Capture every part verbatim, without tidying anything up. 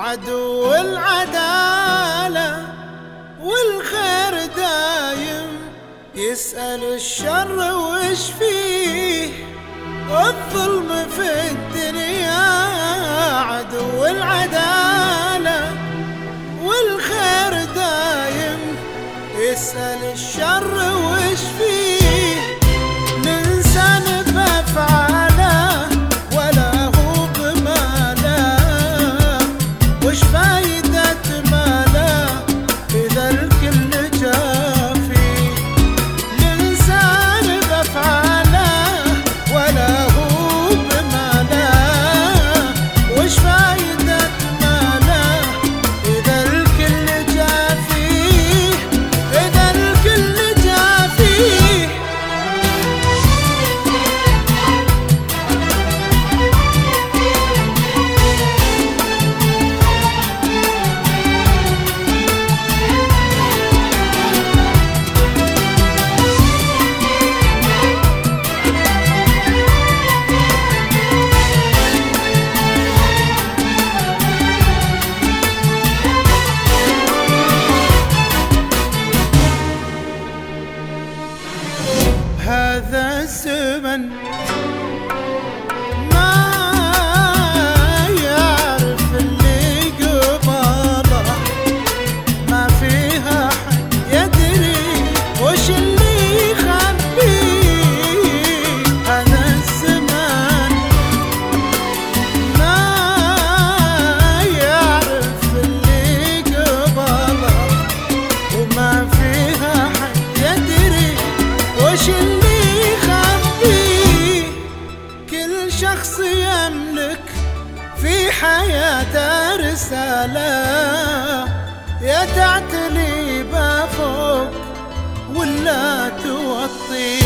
عدو العدالة والخير دايم يسأل الشر وش فيه، والظلم في الدنيا عدو العدالة والخير دايم يسأل الشر وش فيه. الإنسان بأفعاله ولا هو بماله، وش فايدة ماله إذا الكل جافي. الإنسان بأفعاله ولا هو بماله، وش فايدة ماله إذا الكل جافي، إذا الكل جافي. هذا الزمن ما يعرف اللي قبله، ما فيها حد يدري وش اللي يخبيه. هذا الزمان ما يعرف اللي قبله، وما فيها حد يدري وش اللي يخبيه. كل شخص يملك في حياته رسالة، يا تعتلي بفوق ولا توطي.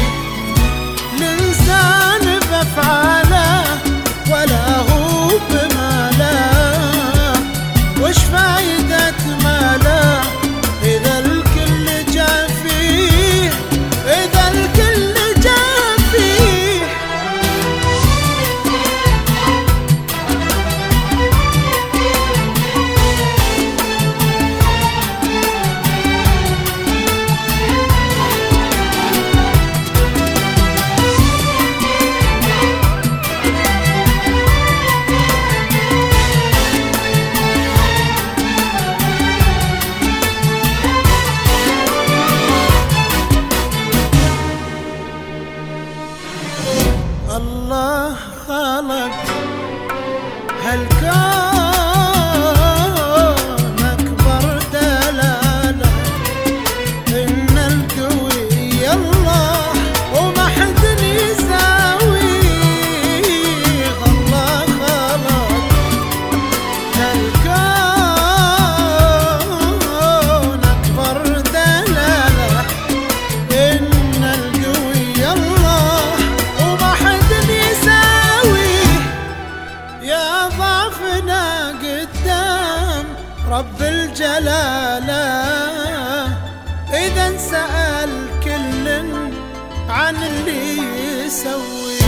الإنسان بأفعاله ولا هو بماله، وش فايدة ماله إذا الكل جافيه، إذا الكل جافيه. الله خلق هالكون أكبر دلالة إن القوي الله وما حد يساويه. الله خلق هالكون أكبر دلالة إن القوي الله وما حد يساويه. يا ضعفنا قدام رب الجلالة، إذا انسأل كل عن اللي يسوي.